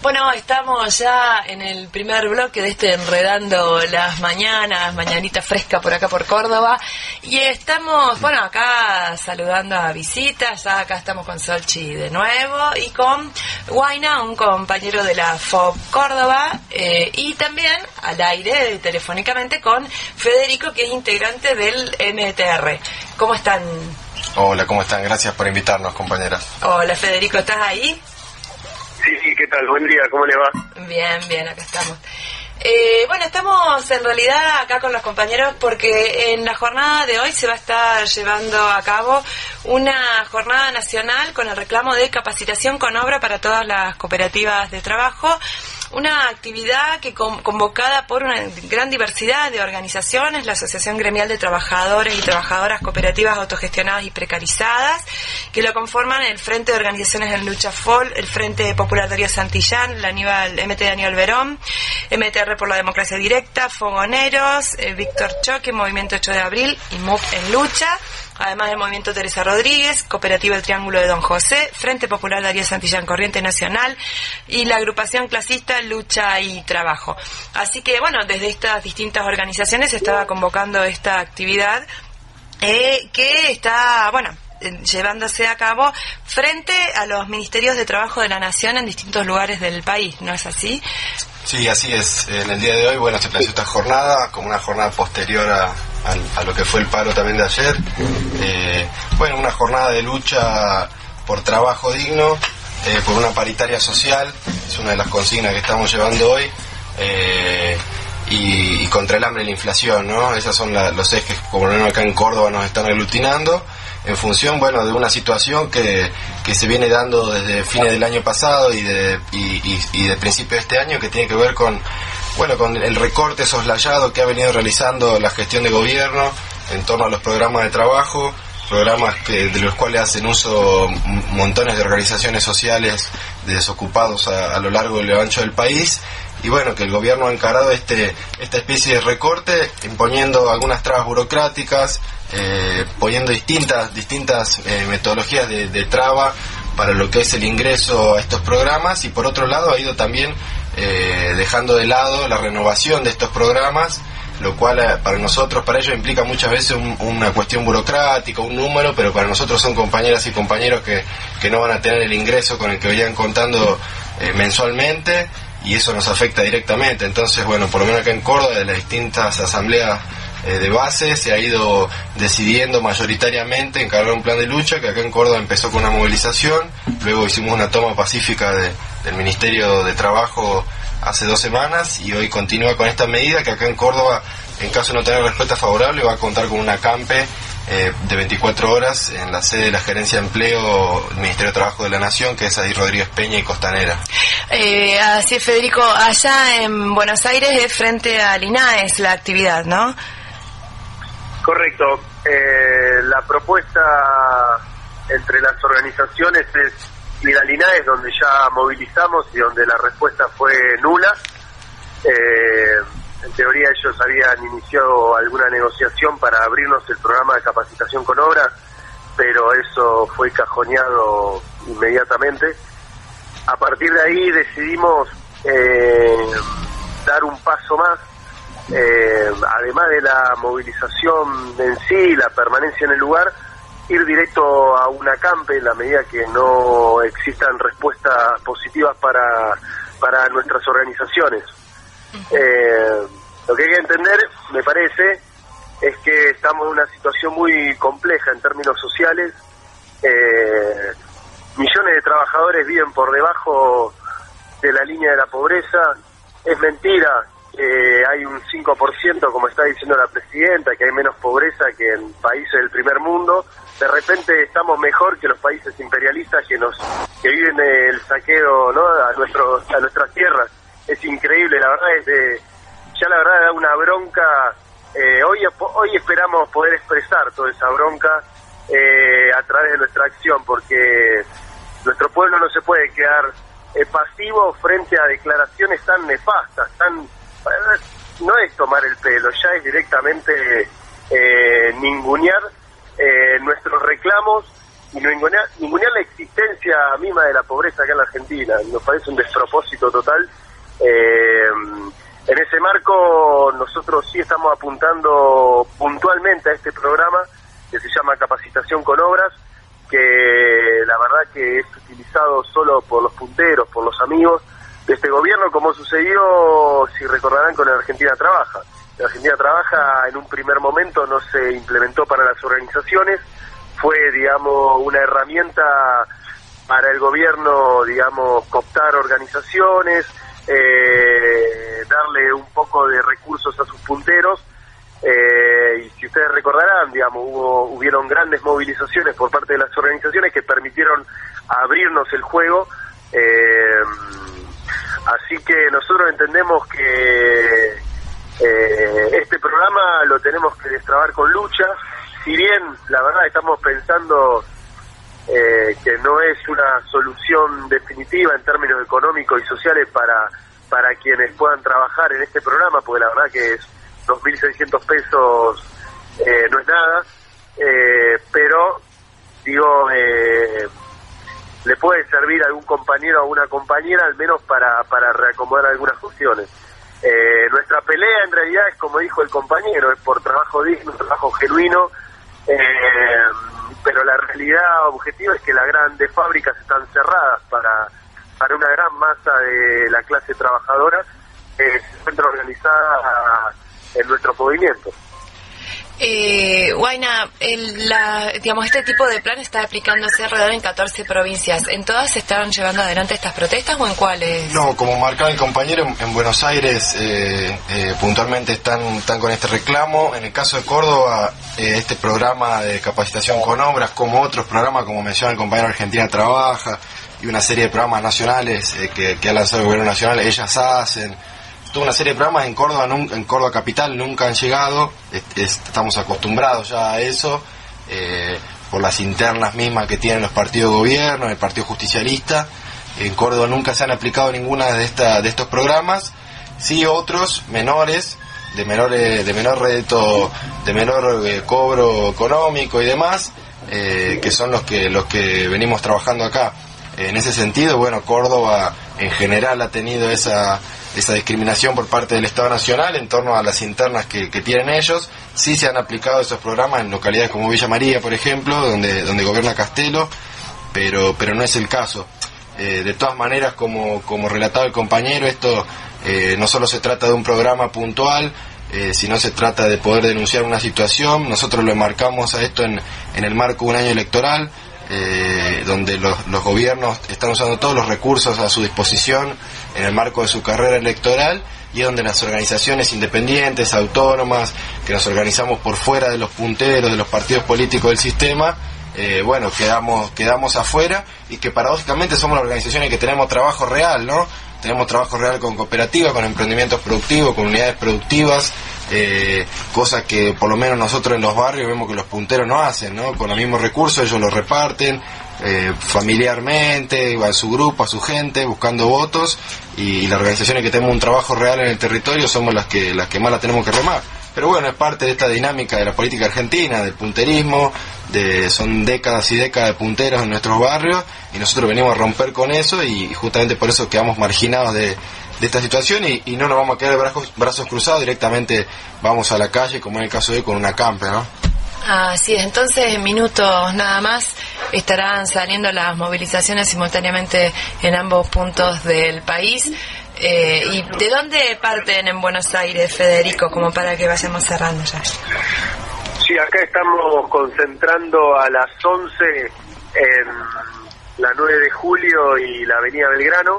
Bueno, estamos ya en el primer bloque de este Enredando las Mañanas, mañanita fresca por acá por Córdoba, y estamos, bueno, acá saludando a visitas. Ya acá estamos con Solchi de nuevo y con Guaina, un compañero de la FOB Córdoba, y también al aire telefónicamente con Federico, que es integrante del MTR. ¿Cómo están? Hola, ¿cómo están? Gracias por invitarnos, compañeras. Hola, Federico, ¿estás ahí? Sí, ¿qué tal? Buen día, ¿cómo le va? Bien, acá estamos. Bueno, estamos en realidad acá con los compañeros porque en la jornada de hoy se va a estar llevando a cabo una jornada nacional con el reclamo de capacitación con obra para todas las cooperativas de trabajo. Una actividad que convocada por una gran diversidad de organizaciones, la Asociación Gremial de Trabajadores y Trabajadoras Cooperativas Autogestionadas y Precarizadas, que lo conforman el Frente de Organizaciones en Lucha FOL, el Frente Popular Darío Santillán, la MT de Aníbal Verón, MTR por la Democracia Directa, Fogoneros, Víctor Choque, Movimiento 8 de Abril y MUP en Lucha. Además del Movimiento Teresa Rodríguez, Cooperativa El Triángulo de Don José, Frente Popular Darío Santillán Corriente Nacional y la agrupación clasista Lucha y Trabajo. Así que, bueno, desde estas distintas organizaciones se estaba convocando esta actividad que está, bueno, llevándose a cabo frente a los ministerios de trabajo de la Nación en distintos lugares del país, ¿no es así? Sí, así es. En el día de hoy, bueno, se planteó esta jornada como una jornada posterior a lo que fue el paro también de ayer. Bueno, una jornada de lucha por trabajo digno, por una paritaria social, es una de las consignas que estamos llevando hoy, y contra el hambre y la inflación, ¿no? Esas son los ejes que, por lo menos acá en Córdoba, nos están aglutinando en función, bueno, de una situación que se viene dando desde fines del año pasado y de principio de este año, que tiene que ver con el recorte soslayado que ha venido realizando la gestión de gobierno en torno a los programas de trabajo, programas de los cuales hacen uso montones de organizaciones sociales de desocupados a lo largo y lo ancho del país. Y bueno, que el gobierno ha encarado esta especie de recorte, imponiendo algunas trabas burocráticas, poniendo distintas metodologías de traba para lo que es el ingreso a estos programas, y por otro lado ha ido también dejando de lado la renovación de estos programas, lo cual para ellos implica muchas veces una cuestión burocrática, un número, pero para nosotros son compañeras y compañeros que no van a tener el ingreso con el que venían contando mensualmente, y eso nos afecta directamente. Entonces, bueno, por lo menos acá en Córdoba, de las distintas asambleas de base, se ha ido decidiendo mayoritariamente encargar un plan de lucha, que acá en Córdoba empezó con una movilización, luego hicimos una toma pacífica del Ministerio de Trabajo hace 2 semanas, y hoy continúa con esta medida que acá en Córdoba, en caso de no tener respuesta favorable, va a contar con un acampe de 24 horas en la sede de la Gerencia de Empleo del Ministerio de Trabajo de la Nación, que es ahí Rodríguez Peña y Costanera. Así es, Federico, allá en Buenos Aires es frente al INAES la actividad, ¿no? Correcto. La propuesta entre las organizaciones es ir al INAES, donde ya movilizamos y donde la respuesta fue nula. En teoría ellos habían iniciado alguna negociación para abrirnos el programa de capacitación con obra, pero eso fue cajoneado inmediatamente. A partir de ahí decidimos dar un paso más, además de la movilización en sí, la permanencia en el lugar, ir directo a un acampe en la medida que no existan respuestas positivas para nuestras organizaciones. Lo que hay que entender, me parece, es que estamos en una situación muy compleja en términos sociales. Millones de trabajadores viven por debajo de la línea de la pobreza. Es mentira que hay un 5%, como está diciendo la presidenta, que hay menos pobreza que en países del primer mundo. De repente estamos mejor que los países imperialistas que viven el saqueo, ¿no?, a nuestras tierras. Es increíble, la verdad la verdad da una bronca. Hoy esperamos poder expresar toda esa bronca a través de nuestra acción, porque nuestro pueblo no se puede quedar pasivo frente a declaraciones tan nefastas, no es tomar el pelo, ya es directamente ningunear nuestros reclamos y ningunear la existencia misma de la pobreza acá en la Argentina. Nos parece un despropósito total. En ese marco nosotros sí estamos apuntando puntualmente a este programa que se llama Capacitación con Obras, que la verdad que es utilizado solo por los punteros, por los amigos de este gobierno, como sucedió, si recordarán, con el Argentina Trabaja. El Argentina Trabaja en un primer momento no se implementó para las organizaciones, fue, digamos, una herramienta para el gobierno, digamos, cooptar organizaciones, darle un poco de recursos a sus punteros, y si ustedes recordarán, digamos, hubieron grandes movilizaciones por parte de las organizaciones que permitieron abrirnos el juego, así que nosotros entendemos que este programa lo tenemos que destrabar con lucha. Si bien la verdad estamos pensando que no es una solución definitiva en términos económicos y sociales para quienes puedan trabajar en este programa, porque la verdad que 2.600 pesos no es nada, pero digo, le puede servir a algún compañero o a una compañera al menos para reacomodar algunas cuestiones. Nuestra pelea en realidad es, como dijo el compañero, es por trabajo digno, trabajo genuino, pero la realidad objetiva es que las grandes fábricas están cerradas para una gran masa de la clase trabajadora que se encuentra organizada en nuestro movimiento. Huayna, digamos, este tipo de plan está aplicándose alrededor en 14 provincias. ¿En todas se están llevando adelante estas protestas o en cuáles? No, como marcaba el compañero, en Buenos Aires puntualmente están con este reclamo. En el caso de Córdoba, este programa de capacitación con obras, como otros programas, como menciona el compañero, Argentina Trabaja, y una serie de programas nacionales que ha lanzado el gobierno nacional, ellas hacen. Toda una serie de programas en Córdoba capital nunca han llegado, estamos acostumbrados ya a eso, por las internas mismas que tienen los partidos de gobierno, el partido justicialista. En Córdoba nunca se han aplicado ninguna de estos programas, sí otros menores, de menor rédito, de menor cobro económico y demás, que son los que venimos trabajando acá. En ese sentido, bueno, Córdoba en general ha tenido esa discriminación por parte del Estado Nacional en torno a las internas que tienen ellos. Sí se han aplicado esos programas en localidades como Villa María, por ejemplo, donde gobierna Castelo, pero no es el caso. De todas maneras, como relataba el compañero, esto no solo se trata de un programa puntual, sino se trata de poder denunciar una situación. Nosotros lo enmarcamos a esto en el marco de un año electoral, donde los gobiernos están usando todos los recursos a su disposición en el marco de su carrera electoral, y es donde las organizaciones independientes, autónomas, que nos organizamos por fuera de los punteros, de los partidos políticos del sistema, bueno, quedamos afuera, y que paradójicamente somos las organizaciones que tenemos trabajo real, ¿no? Tenemos trabajo real con cooperativas, con emprendimientos productivos, con unidades productivas, cosas que por lo menos nosotros en los barrios vemos que los punteros no hacen, ¿no? Con los mismos recursos ellos los reparten familiarmente, a su grupo, a su gente, buscando votos, y las organizaciones que tenemos un trabajo real en el territorio somos las que más la tenemos que remar. Pero bueno, es parte de esta dinámica de la política argentina, del punterismo, son décadas y décadas de punteros en nuestros barrios, y nosotros venimos a romper con eso, y justamente por eso quedamos marginados de esta situación, y no nos vamos a quedar de brazos cruzados, directamente vamos a la calle, como en el caso de hoy, con una acampe, ¿no? Así es, entonces en minutos nada más estarán saliendo las movilizaciones simultáneamente en ambos puntos del país. ¿Y de dónde parten en Buenos Aires, Federico, como para que vayamos cerrando ya? Sí, acá estamos concentrando a las 11 en la 9 de julio y la avenida Belgrano,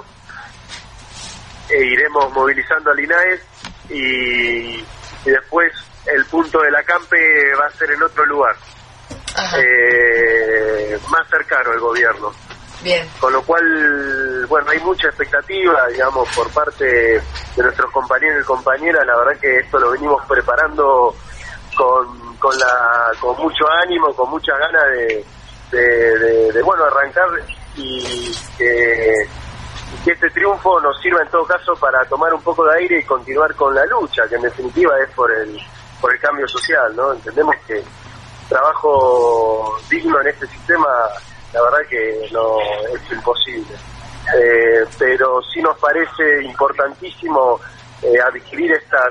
iremos movilizando a Linares, y después el punto del acampe va a ser en otro lugar, más cercano al gobierno. Bien. Con lo cual, bueno, hay mucha expectativa, digamos, por parte de nuestros compañeros y compañeras. La verdad que esto lo venimos preparando con mucho ánimo, con muchas ganas de bueno, arrancar, y que este triunfo nos sirva en todo caso para tomar un poco de aire y continuar con la lucha, que en definitiva es por el cambio social, ¿no? Entendemos que trabajo digno en este sistema, la verdad que no es imposible. Pero sí nos parece importantísimo adquirir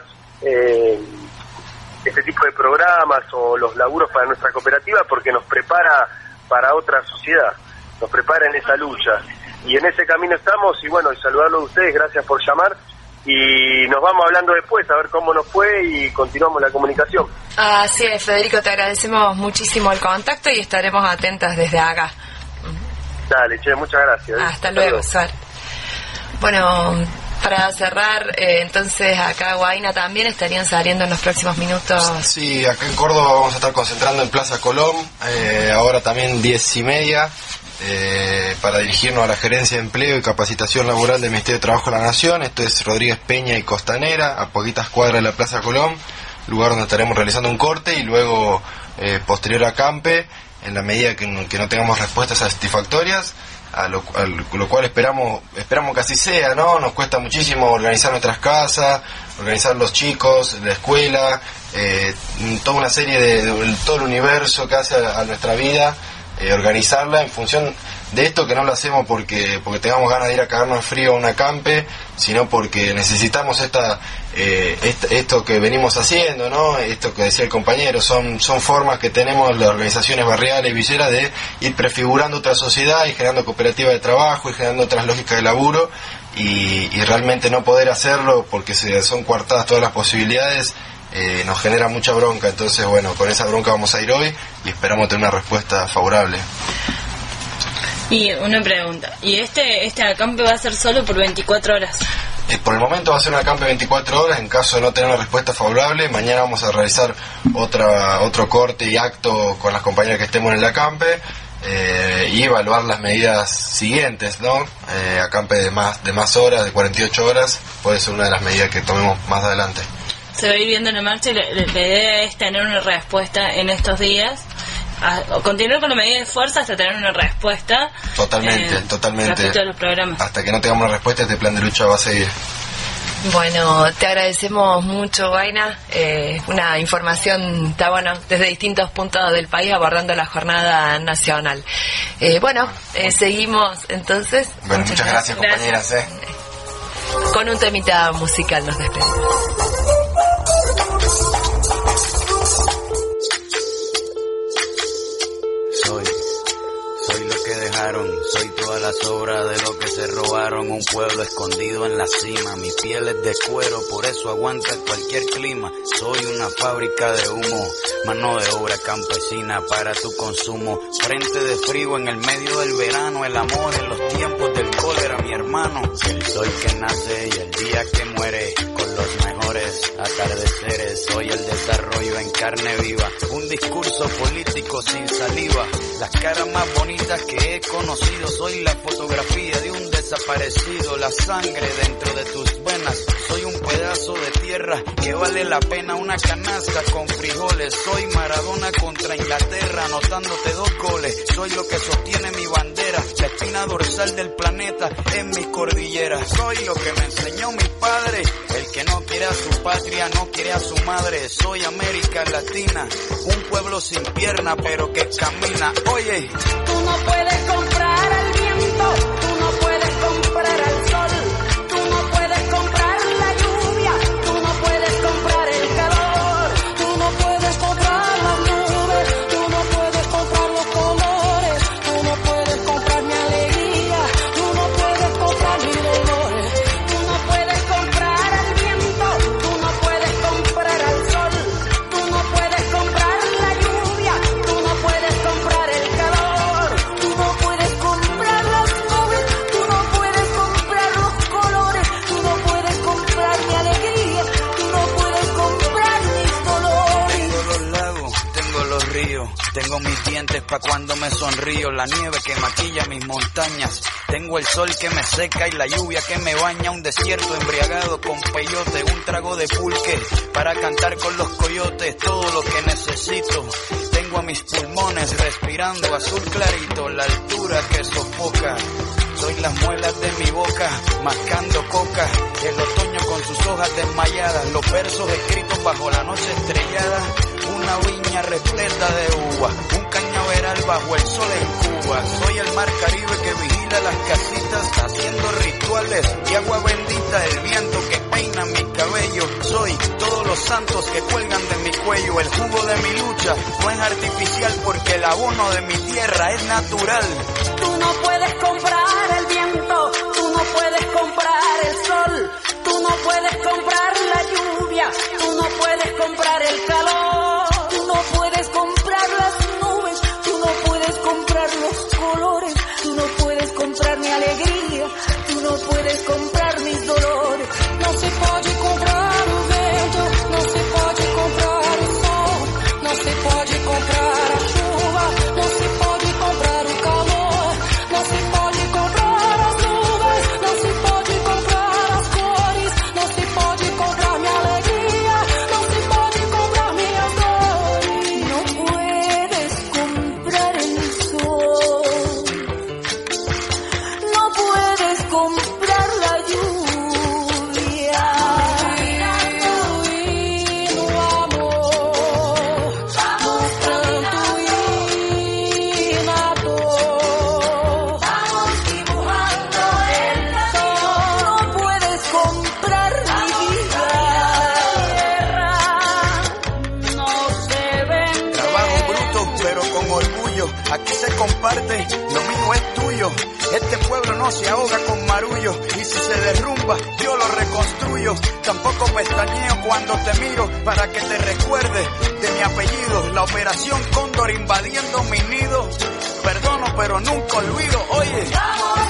este tipo de programas o los laburos para nuestra cooperativa, porque nos prepara para otra sociedad, nos prepara en esa lucha. Y en ese camino estamos, y bueno, y saludarlos a ustedes, gracias por llamar, y nos vamos hablando después a ver cómo nos fue y continuamos la comunicación. Así es, Federico, te agradecemos muchísimo el contacto y estaremos atentas desde acá. Dale, che, muchas gracias. Hasta luego, Suar. Bueno, para cerrar, entonces acá Guaina también estarían saliendo en los próximos minutos. Sí, acá en Córdoba vamos a estar concentrando en Plaza Colón, ahora también 10:30, para dirigirnos a la Gerencia de Empleo y Capacitación Laboral del Ministerio de Trabajo de la Nación. Esto es Rodríguez Peña y Costanera, a poquitas cuadras de la Plaza Colón, lugar donde estaremos realizando un corte y luego posterior a Campe, en la medida que no tengamos respuestas satisfactorias, a lo cual esperamos que así sea, ¿no? Nos cuesta muchísimo organizar nuestras casas, organizar los chicos, la escuela, toda una serie de todo el universo que hace a nuestra vida, organizarla en función de esto, que no lo hacemos porque tengamos ganas de ir a cagarnos frío a una campe, sino porque necesitamos esto que venimos haciendo, ¿no? Esto que decía el compañero, son formas que tenemos las organizaciones barriales y villeras de ir prefigurando otra sociedad y generando cooperativas de trabajo y generando otras lógicas de laburo, y realmente no poder hacerlo porque son coartadas todas las posibilidades, nos genera mucha bronca. Entonces, bueno, con esa bronca vamos a ir hoy y esperamos tener una respuesta favorable. Y una pregunta, ¿y este acampe va a ser solo por 24 horas? Por el momento va a ser un acampe 24 horas, en caso de no tener una respuesta favorable. Mañana vamos a realizar otro corte y acto con las compañeras que estemos en el acampe, y evaluar las medidas siguientes, ¿no? Acampe de más horas, de 48 horas, puede ser una de las medidas que tomemos más adelante. Se va a ir viendo en la marcha y la idea es tener una respuesta en estos días, continuar con la medida de fuerza hasta tener una respuesta. Totalmente. Respecto a los programas. Hasta que no tengamos una respuesta, este plan de lucha va a seguir. Bueno, te agradecemos mucho, Guaina. Una información, está bueno, desde distintos puntos del país abordando la jornada nacional. Seguimos entonces. Bueno, muchas gracias, compañeras. Con un temita musical nos despedimos. Soy toda la sobra de lo que se robaron, un pueblo escondido en la cima. Mi piel es de cuero, por eso aguanta cualquier clima. Soy una fábrica de humo, mano de obra campesina para tu consumo. Frente de frío en el medio del verano, el amor en los tiempos del cólera, mi hermano. El sol que nace y el día que muere, con los mejores atardeceres. Soy el desarrollo en carne viva, un discurso político sin saliva. Las caras más bonitas que he conocido, soy la fotografía de un desaparecido, la sangre dentro de tus venas. Soy un pedazo de tierra que vale la pena una canasta con frijoles. Soy Maradona contra Inglaterra, anotándote 2 goles. Soy lo que sostiene mi bandera, la espina dorsal del planeta en mis cordilleras. Soy lo que me enseñó mi padre, el que no quiere a su patria, no quiere a su madre. Soy América Latina, un pueblo sin pierna pero que camina. Oye, tú no puedes comprar al viento, tú no puedes comprar al sol, tú no puedes comprar la lluvia, tú no puedes comprar el calor, tú no puedes comprar las nubes, tú no puedes comprar los colores, tú no puedes comprar mi alegría, tú no puedes comprar mis dolores, tú no puedes comprar al viento, tú no puedes comprar al sol, tú no puedes comprar la lluvia, tú no puedes comprar el calor, tú no puedes comprar las nubes, tú no puedes comprar los colores, tú no puedes comprar mi alegría, tú no puedes comprar mis dolores. tengo los lagos, tengo los ríos, tengo mis dientes pa' cuando me sonrío, la nieve que maquilla mis montañas, tengo el sol que me seca y la lluvia que me baña, un desierto embriagado con peyote, un trago de pulque para cantar con los coyotes, todo lo que necesito. Tengo a mis pulmones respirando azul clarito, la altura que sofoca. Soy las muelas de mi boca, mascando coca, el otoño con sus hojas desmayadas, los versos escritos bajo la noche estrellada, una una viña repleta de uvas, un cañaveral bajo el sol en Cuba. Soy el mar Caribe que vigila las casitas, haciendo rituales y agua bendita, el viento que peina mi cabello. Soy todos los santos que cuelgan de mi cuello. El jugo de mi lucha no es artificial, porque el abono de mi tierra es natural. Tú no puedes comprar el viento, tú no puedes comprar el sol, tú no puedes comprar la lluvia, tú no puedes comprar el calor, tú no puedes comprar las nubes, tú no puedes comprar los colores, tú no puedes comprar mi alegría, tú no puedes comprar mis dolores. No se puede comprar o vento, no se puede comprar o sol, no se puede comprar a chuva, no se pode comprar o calor, não se pode comprar as nuvens, não se pode comprar as cores, não se pode comprar minha alegria, não se pode comprar minhas dores. Não puedes comprar el sol, não puedes comprar la lluvia, y no amor, no canto y nado. No puedes comprar mi vida, no se vende. Trabajo bruto pero con orgullo, aquí se comparte, lo mío es tuyo. Este pueblo no se ahoga con marullo, y si se derrumba yo lo reconstruyo. Tampoco pestañeo cuando te miro, para que te recuerde de mi apellido. La operación Cóndor invadiendo mi nido, perdono pero nunca olvido. Oye,